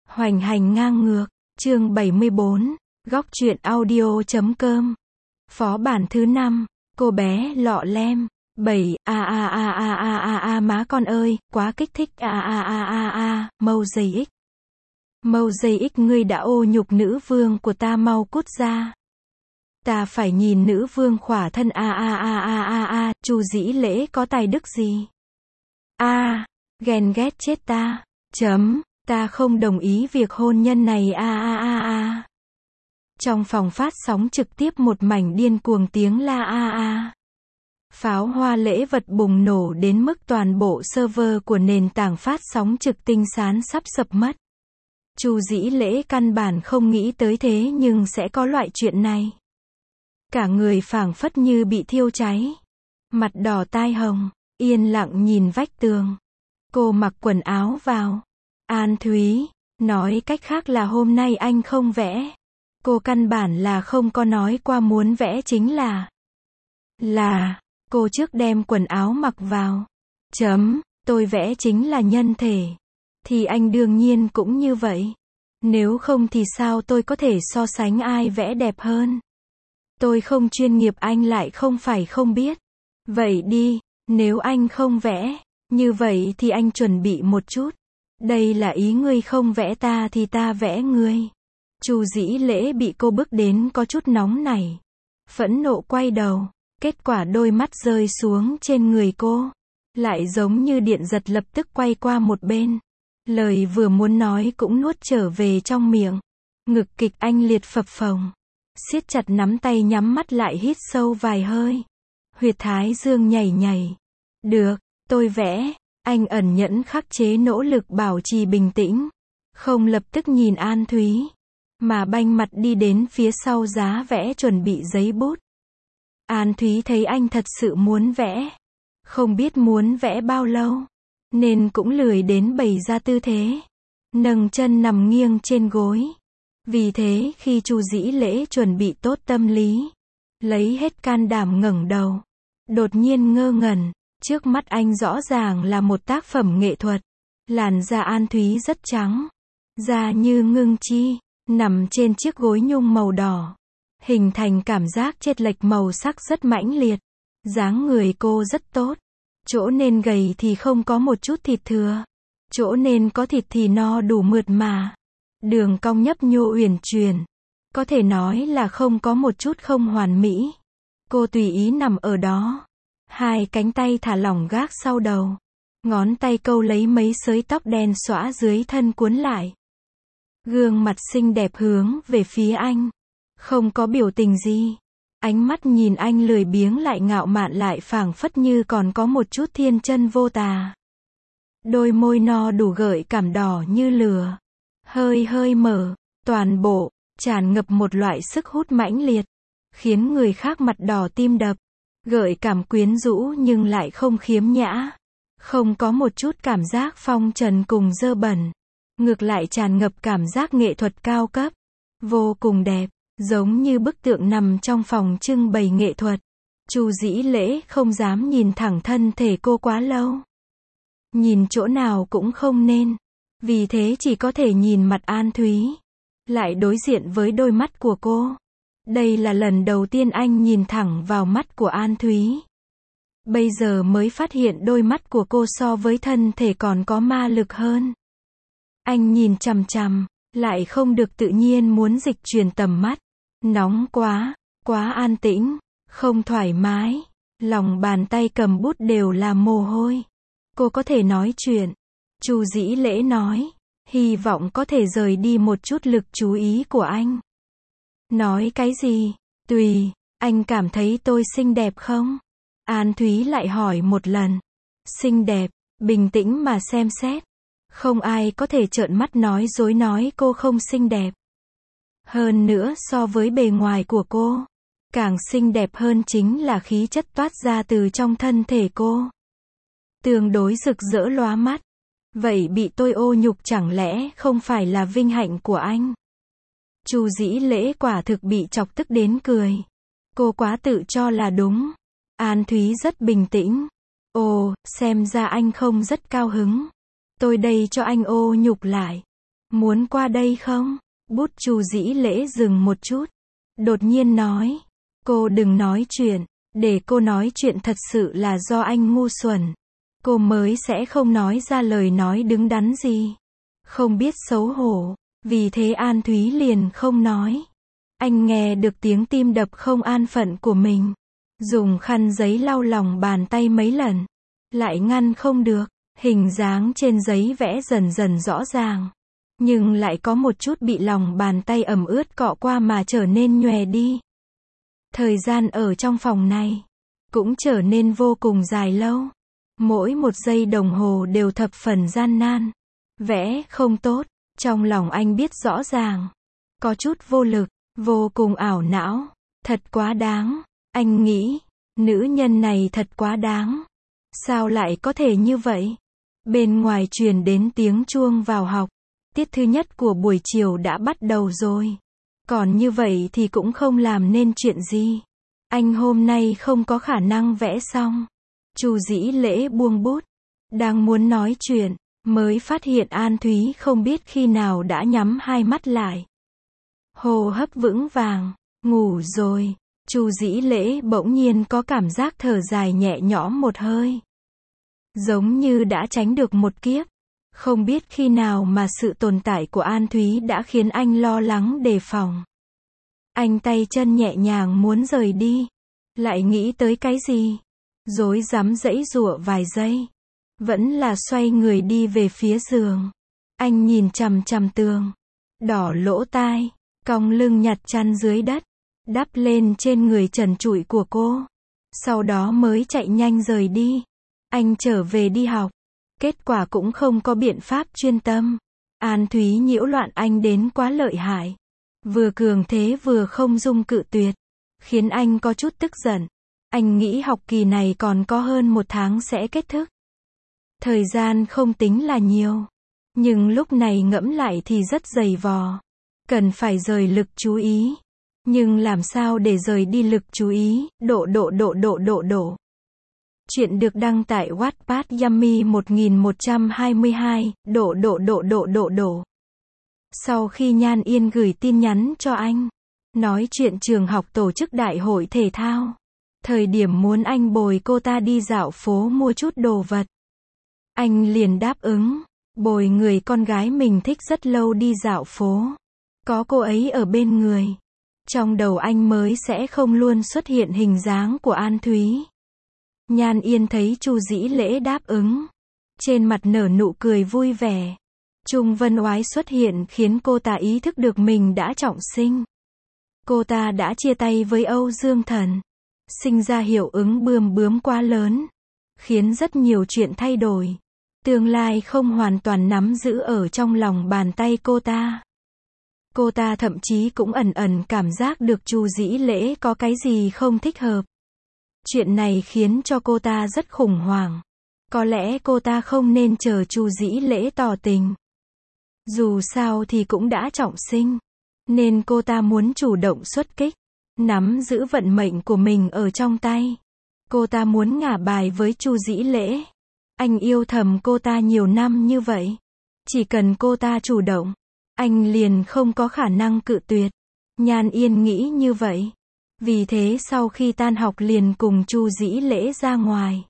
Hoành hành ngang ngược, chương 74, góc truyện audio.com. Phó bản thứ 5, cô bé lọ lem. 7, má con ơi, quá kích thích, Mosaic. Mosaic, ngươi đã ô nhục nữ vương của ta, mau cút ra. Ta phải nhìn nữ vương khỏa thân, Chu Dĩ Lễ có tài đức gì? Ghen ghét chết ta. Ta không đồng ý việc hôn nhân này, Trong phòng phát sóng trực tiếp một mảnh điên cuồng tiếng la Pháo hoa lễ vật bùng nổ đến mức toàn bộ server của nền tảng phát sóng trực tinh sán sắp sập mất. Chu Dĩ Lễ căn bản không nghĩ tới thế nhưng sẽ có loại chuyện này. Cả người phảng phất như bị thiêu cháy. Mặt đỏ tai hồng, yên lặng nhìn vách tường. Cô mặc quần áo vào. An Thúy, nói cách khác là hôm nay anh không vẽ. Cô căn bản là không có nói qua muốn vẽ, chính là cô trước đem quần áo mặc vào. Tôi vẽ chính là nhân thể. Thì anh đương nhiên cũng như vậy. Nếu không thì sao tôi có thể so sánh ai vẽ đẹp hơn. Tôi không chuyên nghiệp, anh lại không phải không biết. Vậy đi, nếu anh không vẽ, như vậy thì anh chuẩn bị một chút. Đây là ý ngươi không vẽ ta thì ta vẽ ngươi. Chu Dĩ Lễ bị cô bức đến có chút nóng nảy. Phẫn nộ quay đầu. Kết quả đôi mắt rơi xuống trên người cô. Lại giống như điện giật, lập tức quay qua một bên. Lời vừa muốn nói cũng nuốt trở về trong miệng. Ngực kịch anh liệt phập phồng. Siết chặt nắm tay, nhắm mắt lại, hít sâu vài hơi. Huyệt thái dương nhảy nhảy. Được, tôi vẽ. Anh ẩn nhẫn khắc chế nỗ lực bảo trì bình tĩnh. Không lập tức nhìn An Thúy. Mà banh mặt đi đến phía sau giá vẽ chuẩn bị giấy bút. An Thúy thấy anh thật sự muốn vẽ. Không biết muốn vẽ bao lâu. Nên cũng lười đến bày ra tư thế. Nâng chân nằm nghiêng trên gối. Vì thế khi Chu Dĩ Lễ chuẩn bị tốt tâm lý. Lấy hết can đảm ngẩng đầu. Đột nhiên ngơ ngẩn. Trước mắt anh rõ ràng là một tác phẩm nghệ thuật. Làn da An Thúy rất trắng. Da như ngưng chi. Nằm trên chiếc gối nhung màu đỏ. Hình thành cảm giác chênh lệch màu sắc rất mãnh liệt. Dáng người cô rất tốt. Chỗ nên gầy thì không có một chút thịt thừa. Chỗ nên có thịt thì no đủ mượt mà. Đường cong nhấp nhô uyển chuyển. Có thể nói là không có một chút không hoàn mỹ. Cô tùy ý nằm ở đó. Hai cánh tay thả lỏng gác sau đầu. Ngón tay câu lấy mấy sới tóc đen xõa dưới thân cuốn lại. Gương mặt xinh đẹp hướng về phía anh. Không có biểu tình gì. Ánh mắt nhìn anh lười biếng lại ngạo mạn, lại phảng phất như còn có một chút thiên chân vô tà. Đôi môi no đủ gợi cảm đỏ như lửa. Hơi mở. Toàn bộ tràn ngập một loại sức hút mãnh liệt. Khiến người khác mặt đỏ tim đập. Gợi cảm quyến rũ nhưng lại không khiếm nhã. Không có một chút cảm giác phong trần cùng dơ bẩn. Ngược lại tràn ngập cảm giác nghệ thuật cao cấp. Vô cùng đẹp. Giống như bức tượng nằm trong phòng trưng bày nghệ thuật. Chu Dĩ Lễ không dám nhìn thẳng thân thể cô quá lâu. Nhìn chỗ nào cũng không nên. Vì thế chỉ có thể nhìn mặt An Thúy. Lại đối diện với đôi mắt của cô. Đây là lần đầu tiên anh nhìn thẳng vào mắt của An Thúy. Bây giờ mới phát hiện đôi mắt của cô so với thân thể còn có ma lực hơn. Anh nhìn chằm chằm, lại không được tự nhiên muốn dịch chuyển tầm mắt. Nóng quá, quá an tĩnh, không thoải mái. Lòng bàn tay cầm bút đều là mồ hôi. Cô có thể nói chuyện. Chu Dĩ Lễ nói, hy vọng có thể rời đi một chút lực chú ý của anh. Nói cái gì? Tùy, anh cảm thấy tôi xinh đẹp không? An Thúy lại hỏi một lần. Xinh đẹp, bình tĩnh mà xem xét. Không ai có thể trợn mắt nói dối nói cô không xinh đẹp. Hơn nữa so với bề ngoài của cô, càng xinh đẹp hơn chính là khí chất toát ra từ trong thân thể cô. Tương đối rực rỡ lóa mắt. Vậy bị tôi ô nhục chẳng lẽ không phải là vinh hạnh của anh? Chu Dĩ Lễ quả thực bị chọc tức đến cười. Cô quá tự cho là đúng. An Thúy rất bình tĩnh. Ồ, xem ra anh không rất cao hứng. Tôi đây cho anh ô nhục lại. Muốn qua đây không? Bút Chu Dĩ Lễ dừng một chút. Đột nhiên nói. Cô đừng nói chuyện. Để cô nói chuyện thật sự là do anh ngu xuẩn. Cô mới sẽ không nói ra lời nói đứng đắn gì. Không biết xấu hổ. Vì thế An Thúy liền không nói. Anh nghe được tiếng tim đập không an phận của mình. Dùng khăn giấy lau lòng bàn tay mấy lần. Lại ngăn không được. Hình dáng trên giấy vẽ dần dần rõ ràng. Nhưng lại có một chút bị lòng bàn tay ẩm ướt cọ qua mà trở nên nhòe đi. Thời gian ở trong phòng này cũng trở nên vô cùng dài lâu. Mỗi một giây đồng hồ đều thập phần gian nan. Vẽ không tốt, trong lòng anh biết rõ ràng. Có chút vô lực, vô cùng ảo não. Thật quá đáng. Anh nghĩ, nữ nhân này thật quá đáng. Sao lại có thể như vậy? Bên ngoài truyền đến tiếng chuông vào học. Tiết thứ nhất của buổi chiều đã bắt đầu rồi. Còn như vậy thì cũng không làm nên chuyện gì. Anh hôm nay không có khả năng vẽ xong. Chu Dĩ Lễ buông bút. Đang muốn nói chuyện, mới phát hiện An Thúy không biết khi nào đã nhắm hai mắt lại. Hô hấp vững vàng. Ngủ rồi. Chu Dĩ Lễ bỗng nhiên có cảm giác thở dài nhẹ nhõm một hơi. Giống như đã tránh được một kiếp. Không biết khi nào mà sự tồn tại của An Thúy đã khiến anh lo lắng đề phòng. Anh tay chân nhẹ nhàng muốn rời đi. Lại nghĩ tới cái gì? Rối rắm giãy giụa vài giây. Vẫn là xoay người đi về phía giường. Anh nhìn chằm chằm tường. Đỏ lỗ tai. Cong lưng nhặt chăn dưới đất. Đắp lên trên người trần trụi của cô. Sau đó mới chạy nhanh rời đi. Anh trở về đi học. Kết quả cũng không có biện pháp chuyên tâm. An Thúy nhiễu loạn anh đến quá lợi hại. Vừa cường thế vừa không dung cự tuyệt. Khiến anh có chút tức giận. Anh nghĩ học kỳ này còn có hơn một tháng sẽ kết thúc. Thời gian không tính là nhiều. Nhưng lúc này ngẫm lại thì rất dày vò. Cần phải rời lực chú ý. Nhưng làm sao để rời đi lực chú ý? Độ. Chuyện được đăng tại Wattpad Yummy 1122, độ. Sau khi Nhan Yên gửi tin nhắn cho anh, nói chuyện trường học tổ chức đại hội thể thao. Thời điểm muốn anh bồi cô ta đi dạo phố mua chút đồ vật. Anh liền đáp ứng, bồi người con gái mình thích rất lâu đi dạo phố. Có cô ấy ở bên người. Trong đầu anh mới sẽ không luôn xuất hiện hình dáng của An Thúy. Nhan Yên thấy Chu Dĩ Lễ đáp ứng. Trên mặt nở nụ cười vui vẻ. Trung Vân Oái xuất hiện khiến cô ta ý thức được mình đã trọng sinh. Cô ta đã chia tay với Âu Dương Thần. Sinh ra hiệu ứng bươm bướm quá lớn. Khiến rất nhiều chuyện thay đổi. Tương lai không hoàn toàn nắm giữ ở trong lòng bàn tay cô ta. Cô ta thậm chí cũng ẩn ẩn cảm giác được Chu Dĩ Lễ có cái gì không thích hợp. Chuyện này khiến cho cô ta rất khủng hoảng. Có lẽ cô ta không nên chờ Chu Dĩ Lễ tỏ tình. Dù sao thì cũng đã trọng sinh. Nên cô ta muốn chủ động xuất kích. Nắm giữ vận mệnh của mình ở trong tay. Cô ta muốn ngả bài với Chu Dĩ Lễ. Anh yêu thầm cô ta nhiều năm như vậy. Chỉ cần cô ta chủ động, anh liền không có khả năng cự tuyệt. Nhan Yên nghĩ như vậy. Vì thế sau khi tan học liền cùng Chu Dĩ Lễ ra ngoài.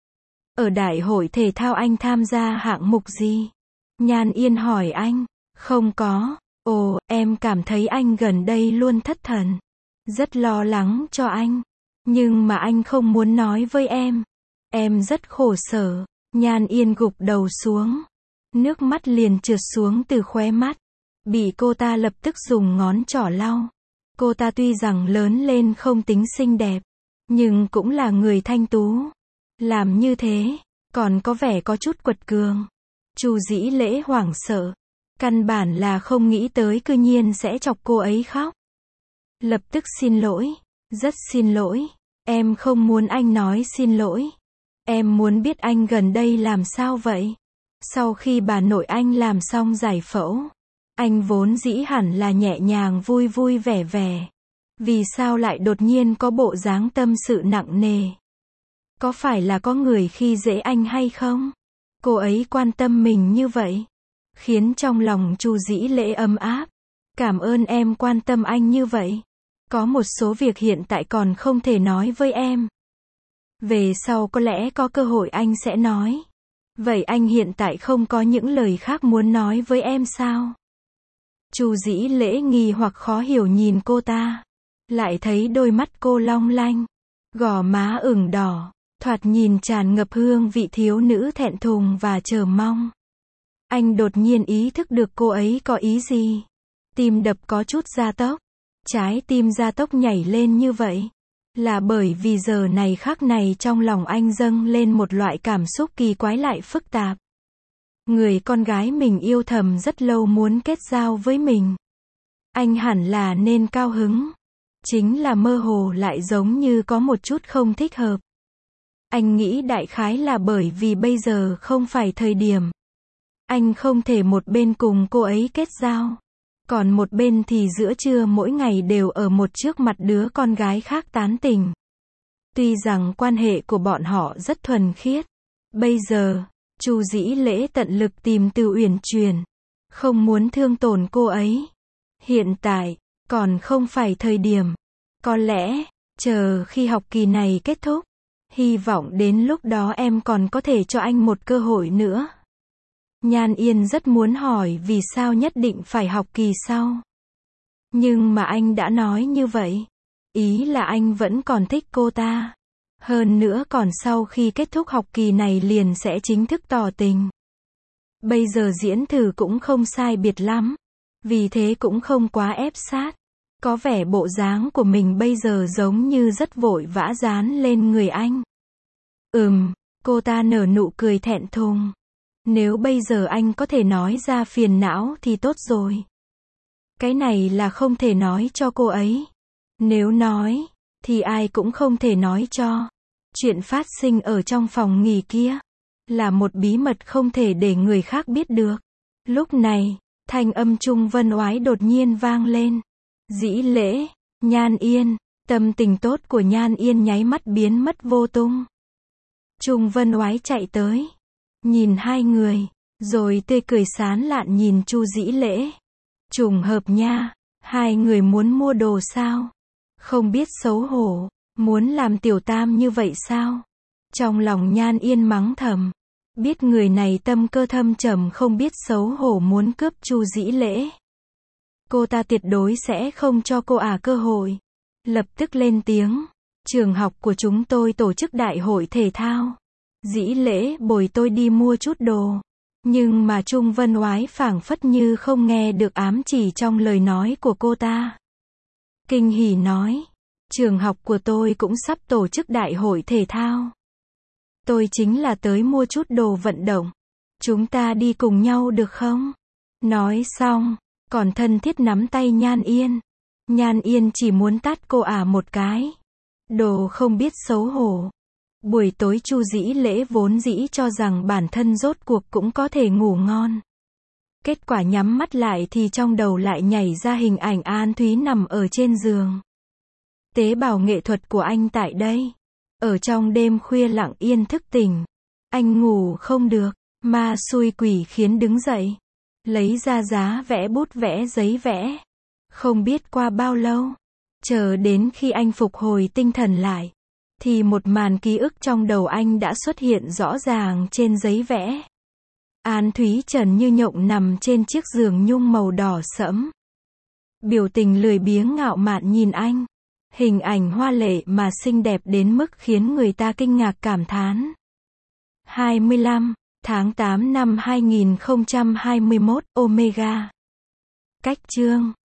Ở đại hội thể thao anh tham gia hạng mục gì? Nhan Yên hỏi anh. Không có. Ồ, em cảm thấy anh gần đây luôn thất thần. Rất lo lắng cho anh. Nhưng mà anh không muốn nói với em. Em rất khổ sở. Nhan Yên gục đầu xuống. Nước mắt liền trượt xuống từ khóe mắt. Bị cô ta lập tức dùng ngón trỏ lau. Cô ta tuy rằng lớn lên không tính xinh đẹp. Nhưng cũng là người thanh tú. Làm như thế, còn có vẻ có chút quật cường. Chu Dĩ Lễ hoảng sợ. Căn bản là không nghĩ tới cư nhiên sẽ chọc cô ấy khóc. Lập tức xin lỗi. Rất xin lỗi. Em không muốn anh nói xin lỗi. Em muốn biết anh gần đây làm sao vậy? Sau khi bà nội anh làm xong giải phẫu, anh vốn dĩ hẳn là nhẹ nhàng vui vui vẻ vẻ. Vì sao lại đột nhiên có bộ dáng tâm sự nặng nề? Có phải là có người khi dễ anh hay không? Cô ấy quan tâm mình như vậy. khiến trong lòng Chu Dĩ Lễ ấm áp. Cảm ơn em quan tâm anh như vậy. Có một số việc hiện tại còn không thể nói với em. Về sau có lẽ có cơ hội anh sẽ nói. Vậy anh hiện tại không có những lời khác muốn nói với em sao? Chu Dĩ Lễ nghi hoặc khó hiểu nhìn cô ta. Lại thấy đôi mắt cô long lanh. Gò má ửng đỏ. Thoạt nhìn tràn ngập hương vị thiếu nữ thẹn thùng và chờ mong. Anh đột nhiên ý thức được cô ấy có ý gì. Tim đập có chút gia tốc. Trái tim gia tốc nhảy lên như vậy. Là bởi vì giờ này khắc này trong lòng anh dâng lên một loại cảm xúc kỳ quái lại phức tạp. Người con gái mình yêu thầm rất lâu muốn kết giao với mình. Anh hẳn là nên cao hứng. Chính là mơ hồ lại giống như có một chút không thích hợp. Anh nghĩ đại khái là bởi vì bây giờ không phải thời điểm. Anh không thể một bên cùng cô ấy kết giao. Còn một bên thì giữa trưa mỗi ngày đều ở một trước mặt đứa con gái khác tán tỉnh. Tuy rằng quan hệ của bọn họ rất thuần khiết. Bây giờ, Chu Dĩ Lễ tận lực tìm từ uyển chuyển. Không muốn thương tổn cô ấy. Hiện tại, còn không phải thời điểm. Có lẽ, chờ khi học kỳ này kết thúc. Hy vọng đến lúc đó em còn có thể cho anh một cơ hội nữa. Nhan Yên rất muốn hỏi vì sao nhất định phải học kỳ sau. Nhưng mà anh đã nói như vậy. Ý là anh vẫn còn thích cô ta. Hơn nữa còn sau khi kết thúc học kỳ này liền sẽ chính thức tỏ tình. Bây giờ diễn thử cũng không sai biệt lắm. Vì thế cũng không quá ép sát. Có vẻ bộ dáng của mình bây giờ giống như rất vội vã dán lên người anh. Cô ta nở nụ cười thẹn thùng. Nếu bây giờ anh có thể nói ra phiền não thì tốt rồi. Cái này là không thể nói cho cô ấy. Nếu nói, thì ai cũng không thể nói cho. Chuyện phát sinh ở trong phòng nghỉ kia, là một bí mật không thể để người khác biết được. Lúc này, thanh âm Trung Vân Oái đột nhiên vang lên. Dĩ Lễ, Nhan Yên, tâm tình tốt của Nhan Yên nháy mắt biến mất vô tung. Trung Vân Oái chạy tới. Nhìn hai người, rồi tươi cười sán lạn nhìn Chu Dĩ Lễ. Trùng hợp nha, hai người muốn mua đồ sao? Không biết xấu hổ, muốn làm tiểu tam như vậy sao? Trong lòng Nhan Yên mắng thầm. Biết người này tâm cơ thâm trầm không biết xấu hổ muốn cướp Chu Dĩ Lễ. Cô ta tuyệt đối sẽ không cho cô cơ hội. Lập tức lên tiếng. Trường học của chúng tôi tổ chức đại hội thể thao. Dĩ Lễ bồi tôi đi mua chút đồ. Nhưng mà Trung Vân Oái phảng phất như không nghe được ám chỉ trong lời nói của cô ta. Kinh hỉ nói. Trường học của tôi cũng sắp tổ chức đại hội thể thao. Tôi chính là tới mua chút đồ vận động. Chúng ta đi cùng nhau được không? Nói xong, còn thân thiết nắm tay Nhan Yên. Nhan Yên chỉ muốn tát cô một cái. Đồ không biết xấu hổ. Buổi tối Chu Dĩ Lễ vốn dĩ cho rằng bản thân rốt cuộc cũng có thể ngủ ngon. Kết quả nhắm mắt lại thì trong đầu lại nhảy ra hình ảnh An Thúy nằm ở trên giường. Tế bào nghệ thuật của anh tại đây. Ở trong đêm khuya lặng yên thức tỉnh. Anh ngủ không được, ma xui quỷ khiến đứng dậy. Lấy ra giá vẽ bút vẽ giấy vẽ. Không biết qua bao lâu. Chờ đến khi anh phục hồi tinh thần lại. Thì một màn ký ức trong đầu anh đã xuất hiện rõ ràng trên giấy vẽ. An Thúy trần như nhộng nằm trên chiếc giường nhung màu đỏ sẫm. Biểu tình lười biếng ngạo mạn nhìn anh. Hình ảnh hoa lệ mà xinh đẹp đến mức khiến người ta kinh ngạc cảm thán. 25 tháng 8 năm 2021, Omega. Cách chương